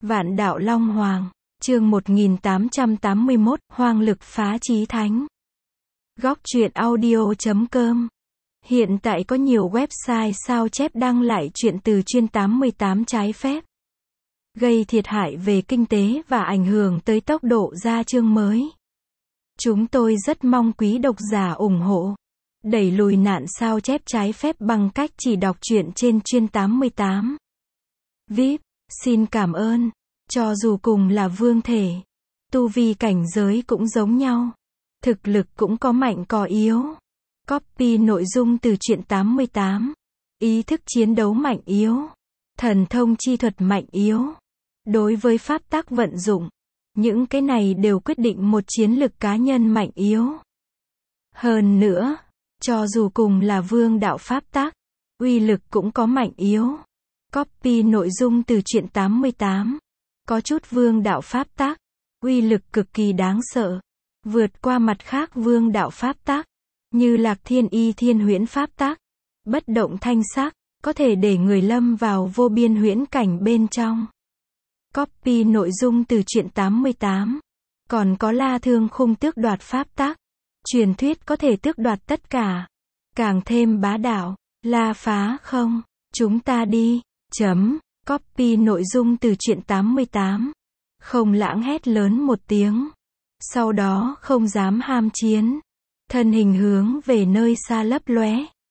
Vạn đạo Long Hoàng, chương 1881, Hoang lực phá chí thánh. Góc truyện audio.com. Hiện tại có nhiều website sao chép đăng lại truyện từ chuyên 88 trái phép, gây thiệt hại về kinh tế và ảnh hưởng tới tốc độ ra chương mới. Chúng tôi rất mong quý độc giả ủng hộ, đẩy lùi nạn sao chép trái phép bằng cách chỉ đọc truyện trên chuyên 88. VIP, xin cảm ơn. Cho dù cùng là vương thể, tu vi cảnh giới cũng giống nhau, thực lực cũng có mạnh có yếu. Copy nội dung từ truyện 88. Ý thức chiến đấu mạnh yếu, thần thông chi thuật mạnh yếu. Đối với pháp tắc vận dụng, những cái này đều quyết định một chiến lực cá nhân mạnh yếu. Hơn nữa, cho dù cùng là vương đạo pháp tắc, uy lực cũng có mạnh yếu. Copy nội dung từ truyện 88. Có chút vương đạo pháp tắc, uy lực cực kỳ đáng sợ, vượt qua mặt khác vương đạo pháp tắc, như Lạc Thiên Y Thiên Huyễn pháp tắc, bất động thanh sắc, có thể để người lâm vào vô biên huyễn cảnh bên trong. Copy nội dung từ truyện 88. Còn có La Thương Khung tước đoạt pháp tắc, truyền thuyết có thể tước đoạt tất cả, càng thêm bá đạo. La phá không, chúng ta đi. Copy nội dung từ truyện 88. Không lãng hét lớn một tiếng, sau đó không dám ham chiến, thân hình hướng về nơi xa lấp lóe.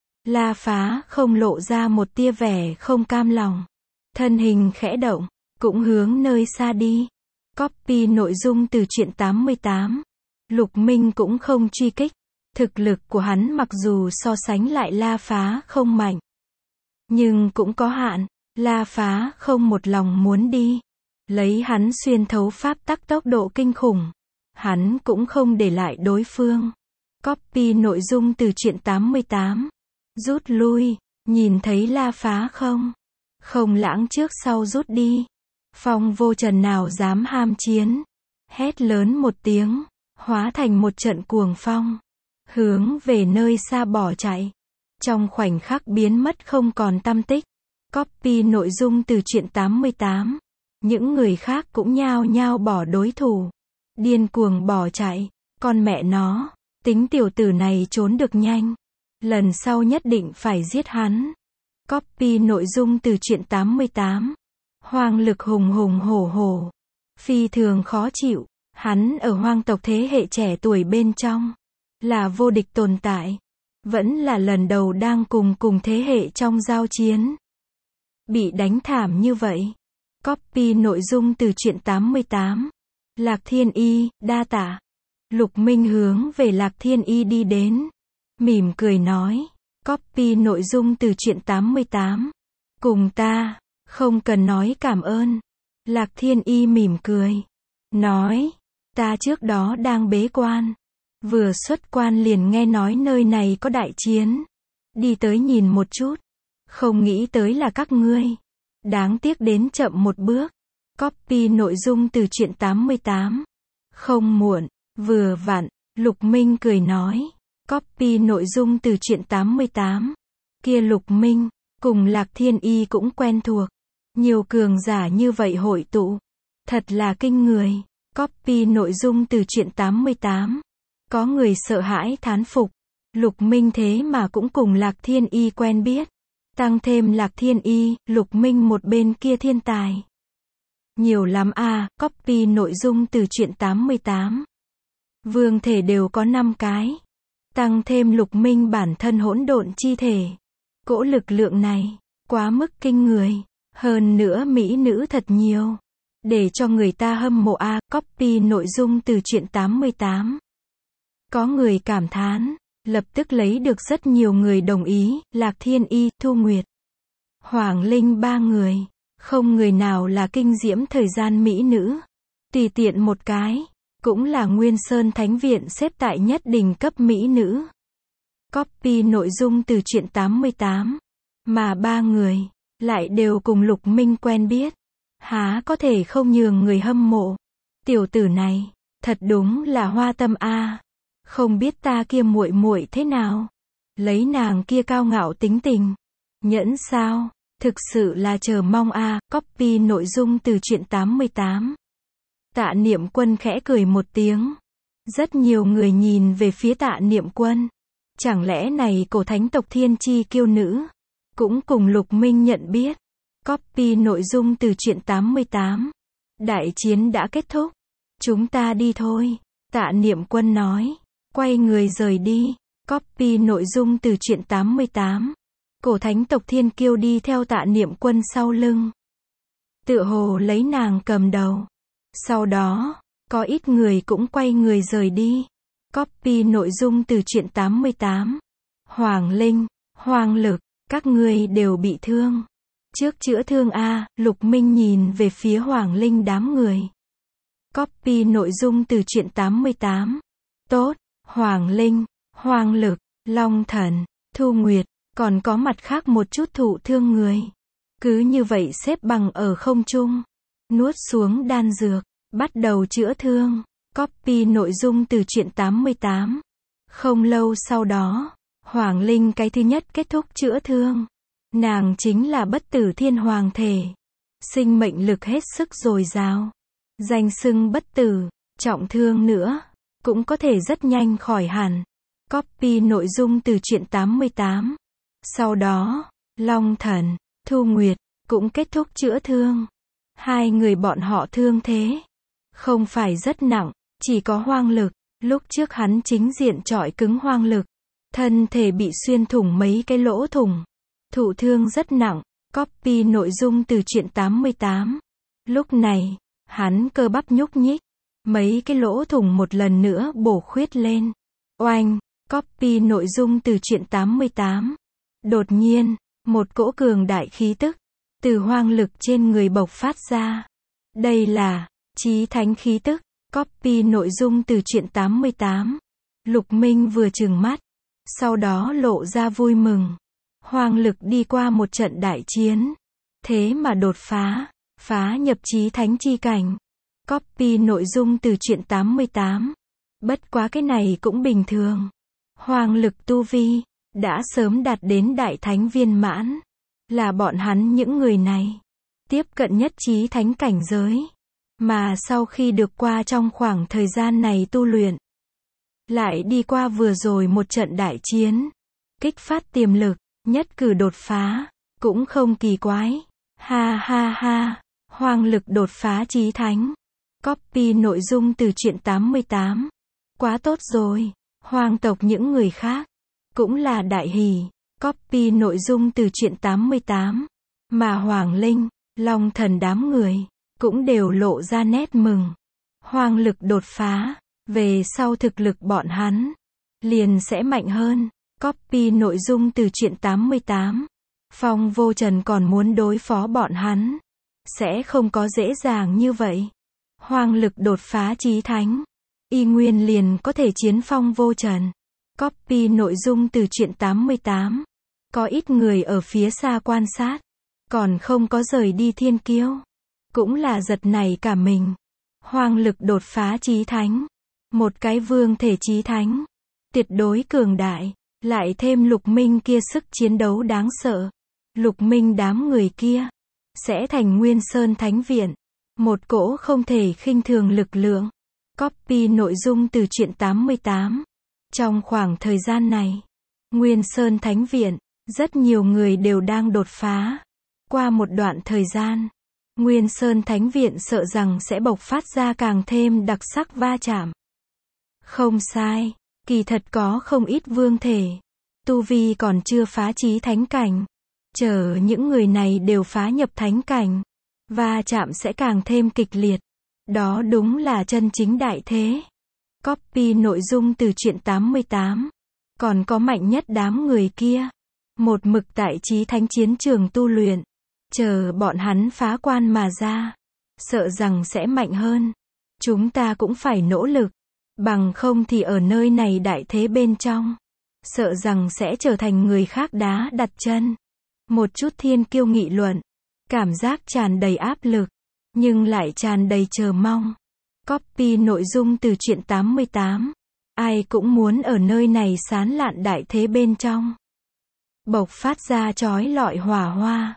La phá không lộ ra một tia vẻ không cam lòng, thân hình khẽ động, cũng hướng nơi xa đi. Copy nội dung từ truyện 88. Lục Minh cũng không truy kích, thực lực của hắn mặc dù so sánh lại La phá không mạnh, nhưng cũng có hạn. La phá không một lòng muốn đi, lấy hắn xuyên thấu pháp tắc tốc độ kinh khủng, hắn cũng không để lại đối phương. Copy nội dung từ truyện 88. Rút lui, nhìn thấy La phá không lãng trước sau rút đi. Phong vô trần nào dám ham chiến, hét lớn một tiếng, hóa thành một trận cuồng phong, hướng về nơi xa bỏ chạy, trong khoảnh khắc biến mất không còn tăm tích. Copy nội dung từ truyện 88. Những người khác cũng nhao nhao bỏ đối thủ, điên cuồng bỏ chạy. Con mẹ nó, tính tiểu tử này trốn được nhanh, lần sau nhất định phải giết hắn. Copy nội dung từ truyện 88. Hoang lực hùng hùng hổ hổ, phi thường khó chịu. Hắn ở hoang tộc thế hệ trẻ tuổi bên trong, là vô địch tồn tại, vẫn là lần đầu đang cùng thế hệ trong giao chiến, bị đánh thảm như vậy. Copy nội dung từ truyện 88. Lạc Thiên Y, đa tạ. Lục Minh hướng về Lạc Thiên Y đi đến, mỉm cười nói. Copy nội dung từ truyện 88. Cùng ta, không cần nói cảm ơn. Lạc Thiên Y mỉm cười, nói, ta trước đó đang bế quan, vừa xuất quan liền nghe nói nơi này có đại chiến, đi tới nhìn một chút, không nghĩ tới là các ngươi, đáng tiếc đến chậm một bước. Copy nội dung từ truyện 88. Không muộn, vừa vặn. Lục Minh cười nói. Copy nội dung từ truyện 88. Kia Lục Minh, cùng Lạc Thiên Y cũng quen thuộc, nhiều cường giả như vậy hội tụ, thật là kinh người. Copy nội dung từ truyện 88. Có người sợ hãi thán phục, Lục Minh thế mà cũng cùng Lạc Thiên Y quen biết. Tăng thêm Lạc Thiên Y, Lục Minh một bên kia thiên tài nhiều lắm à. Copy nội dung từ truyện 88. Vương thể đều có 5 cái, tăng thêm Lục Minh bản thân hỗn độn chi thể, cỗ lực lượng này quá mức kinh người, hơn nữa mỹ nữ thật nhiều, để cho người ta hâm mộ a. Copy nội dung từ truyện 88. Có người cảm thán, lập tức lấy được rất nhiều người đồng ý. Lạc Thiên Y, Thu Nguyệt, Hoàng Linh 3 người, không người nào là kinh diễm thời gian mỹ nữ. Tùy tiện một cái, cũng là Nguyên Sơn Thánh Viện xếp tại nhất đỉnh cấp mỹ nữ. Copy nội dung từ truyện 88. Mà 3 người, lại đều cùng Lục Minh quen biết, há có thể không nhường người hâm mộ. Tiểu tử này, thật đúng là hoa tâm a. Không biết ta kia muội muội thế nào, lấy nàng kia cao ngạo tính tình, nhẫn sao, Thực sự là chờ mong a. Copy nội dung từ truyện 88. Tạ Niệm Quân khẽ cười một tiếng. Rất nhiều người nhìn về phía Tạ Niệm Quân. Chẳng lẽ này cổ thánh tộc thiên chi kiêu nữ, cũng cùng Lục Minh nhận biết. Copy nội dung từ truyện 88. Đại chiến đã kết thúc. Chúng ta đi thôi. Tạ Niệm Quân nói. Quay người rời đi. Copy nội dung từ truyện 88. Cổ thánh tộc thiên kiêu đi theo Tạ Niệm Quân sau lưng. Tựa hồ lấy nàng cầm đầu. Sau đó, có ít người cũng quay người rời đi. Copy nội dung từ truyện 88. Hoàng Linh, Hoàng Lực, các ngươi đều bị thương. Trước chữa thương a. Lục Minh nhìn về phía Hoàng Linh đám người. Copy nội dung từ truyện 88. Tốt, Hoàng Linh, Hoàng Lực, Long Thần, Thu Nguyệt, còn có mặt khác một chút thụ thương người. Cứ như vậy xếp bằng ở không trung. Nuốt xuống đan dược, bắt đầu chữa thương. Copy nội dung từ truyện 88. Không lâu sau đó, Hoàng Linh cái thứ nhất kết thúc chữa thương. Nàng chính là bất tử thiên hoàng thể. Sinh mệnh lực hết sức dồi dào. Danh xưng bất tử, trọng thương nữa, cũng có thể rất nhanh khỏi hẳn. Copy nội dung từ truyện 88. Sau đó, Long Thần, Thu Nguyệt, cũng kết thúc chữa thương. Hai người bọn họ thương thế không phải rất nặng, chỉ có Hoang Lực. Lúc trước hắn chính diện chọi cứng Hoang Lực. Thân thể bị xuyên thủng mấy cái lỗ thủng. Thụ thương rất nặng. Copy nội dung từ truyện 88. Lúc này, hắn cơ bắp nhúc nhích. Mấy cái lỗ thủng một lần nữa bổ khuyết lên. Oanh, copy nội dung từ truyện 88. Đột nhiên, một cỗ cường đại khí tức từ Hoang Lực trên người bộc phát ra. Đây là chí thánh khí tức. Copy nội dung từ truyện 88. Lục Minh vừa trừng mắt, sau đó lộ ra vui mừng. Hoang Lực đi qua một trận đại chiến, thế mà đột phá nhập chí thánh chi cảnh. Copy nội dung từ truyện 88. Bất quá cái này cũng bình thường. Hoang Lực tu vi đã sớm đạt đến đại thánh viên mãn. Là bọn hắn những người này tiếp cận nhất chí thánh cảnh giới. Mà sau khi được qua trong khoảng thời gian này tu luyện, lại đi qua vừa rồi một trận đại chiến, kích phát tiềm lực, nhất cử đột phá, cũng không kỳ quái. Ha ha ha, Hoang Lực đột phá chí thánh. Copy nội dung từ truyện 88. Quá tốt rồi, Hoàng tộc những người khác cũng là đại hỉ. Copy nội dung từ truyện 88. Mà Hoàng Linh, Long Thần đám người cũng đều lộ ra nét mừng. Hoang Lực đột phá, về sau thực lực bọn hắn liền sẽ mạnh hơn. Copy nội dung từ truyện 88. Phong Vô Trần còn muốn đối phó bọn hắn, sẽ không có dễ dàng như vậy. Hoang Lực đột phá chí thánh, y nguyên liền có thể chiến Phong Vô Trần. Copy nội dung từ truyện 88. Có ít người ở phía xa quan sát, còn không có rời đi thiên kiêu. Cũng là giật nảy cả mình. Hoang Lực đột phá chí thánh. Một cái vương thể chí thánh. Tuyệt đối cường đại. Lại thêm Lục Minh kia sức chiến đấu đáng sợ. Lục Minh đám người kia sẽ thành Nguyên Sơn Thánh Viện. Một cỗ không thể khinh thường lực lượng. Copy nội dung từ truyện 88. Trong khoảng thời gian này, Nguyên Sơn Thánh Viện, rất nhiều người đều đang đột phá. Qua một đoạn thời gian, Nguyên Sơn Thánh Viện sợ rằng sẽ bộc phát ra càng thêm đặc sắc va chạm. Không sai, kỳ thật có không ít vương thể. Tu vi còn chưa phá chí thánh cảnh. Chờ những người này đều phá nhập thánh cảnh, va chạm sẽ càng thêm kịch liệt. Đó đúng là chân chính đại thế. Copy nội dung từ truyện 88. Còn có mạnh nhất đám người kia, một mực tại chí thánh chiến trường tu luyện. Chờ bọn hắn phá quan mà ra, sợ rằng sẽ mạnh hơn. Chúng ta cũng phải nỗ lực, bằng không thì ở nơi này đại thế bên trong, sợ rằng sẽ trở thành người khác đá đặt chân. Một chút thiên kiêu nghị luận, cảm giác tràn đầy áp lực, nhưng lại tràn đầy chờ mong. Copy nội dung từ truyện 88. Ai cũng muốn ở nơi này sán lạn đại thế bên trong, bộc phát ra chói lọi hỏa hoa.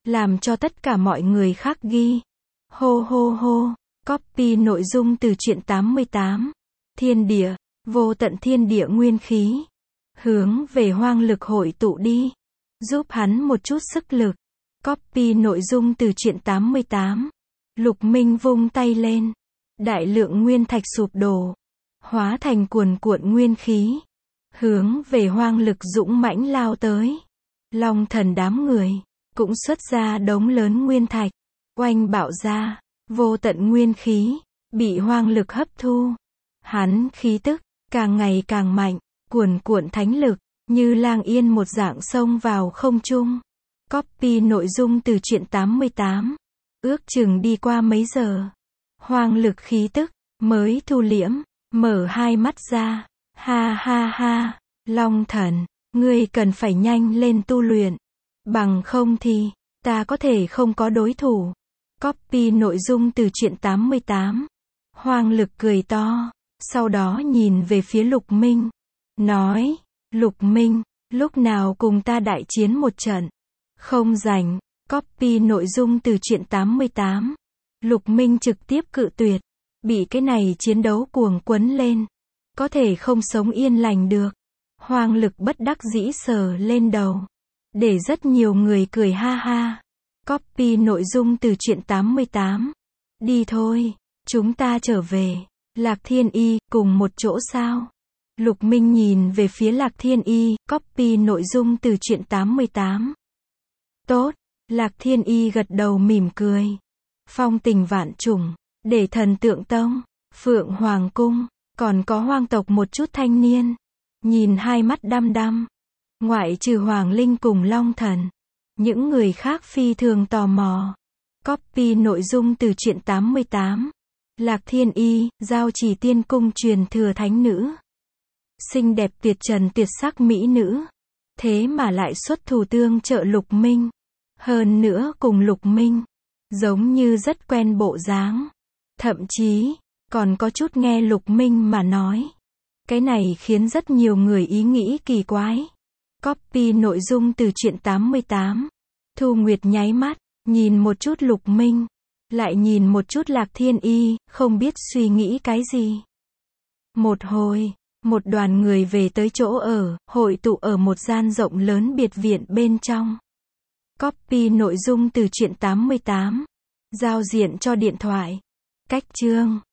làm cho tất cả mọi người khác ghi. Hô hô hô, copy nội dung từ truyện 88. Thiên địa, vô tận thiên địa nguyên khí. Hướng về hoang lực hội tụ đi. Giúp hắn một chút sức lực. Copy nội dung từ truyện 88. Lục Minh vung tay lên. Đại lượng nguyên thạch sụp đổ. Hóa thành cuồn cuộn nguyên khí. Hướng về hoang lực dũng mãnh lao tới. Long thần đám người. Cũng xuất ra đống lớn nguyên thạch. Oanh bạo ra. Vô tận nguyên khí. Bị hoang lực hấp thu. Hắn khí tức. Càng ngày càng mạnh. Cuồn cuộn thánh lực. Như lang yên một dạng xông vào không trung. Copy nội dung từ truyện 88. Ước chừng đi qua mấy giờ. Hoang lực khí tức. Mới thu liễm. Mở hai mắt ra. Ha ha ha. Long thần. Ngươi cần phải nhanh lên tu luyện. Bằng không thì. Ta có thể không có đối thủ. Copy nội dung từ truyện 88. Hoang lực cười to. Sau đó nhìn về phía Lục Minh. Nói. Lục Minh. Lúc nào cùng ta đại chiến một trận. Không rảnh. Copy nội dung từ truyện 88. Lục Minh trực tiếp cự tuyệt. Bị cái này chiến đấu cuồng quấn lên. Có thể không sống yên lành được. Hoang lực bất đắc dĩ sờ lên đầu. Để rất nhiều người cười ha ha. Copy nội dung từ truyện 88. Đi thôi. Chúng ta trở về. Lạc Thiên Y, cùng một chỗ sao? Lục Minh nhìn về phía Lạc Thiên Y. Copy nội dung từ truyện 88. Tốt. Lạc Thiên Y gật đầu mỉm cười. Phong tình vạn trùng. Để thần tượng tông. Phượng Hoàng cung. Còn có hoang tộc một chút thanh niên. Nhìn hai mắt đăm đăm. Ngoại trừ Hoàng Linh cùng Long Thần. Những người khác phi thường tò mò. Copy nội dung từ truyện 88. Lạc Thiên Y, giao chỉ tiên cung truyền thừa thánh nữ. Xinh đẹp tuyệt trần tuyệt sắc mỹ nữ. Thế mà lại xuất thủ tương trợ Lục Minh. Hơn nữa cùng Lục Minh. Giống như rất quen bộ dáng. Thậm chí, còn có chút nghe Lục Minh mà nói. Cái này khiến rất nhiều người ý nghĩ kỳ quái. Copy nội dung từ truyện 88. Thu Nguyệt nháy mắt, nhìn một chút Lục Minh. Lại nhìn một chút Lạc Thiên Y, không biết suy nghĩ cái gì. Một hồi, một đoàn người về tới chỗ ở, hội tụ ở một gian rộng lớn biệt viện bên trong. Copy nội dung từ truyện 88. Giao diện cho điện thoại. Cách chương.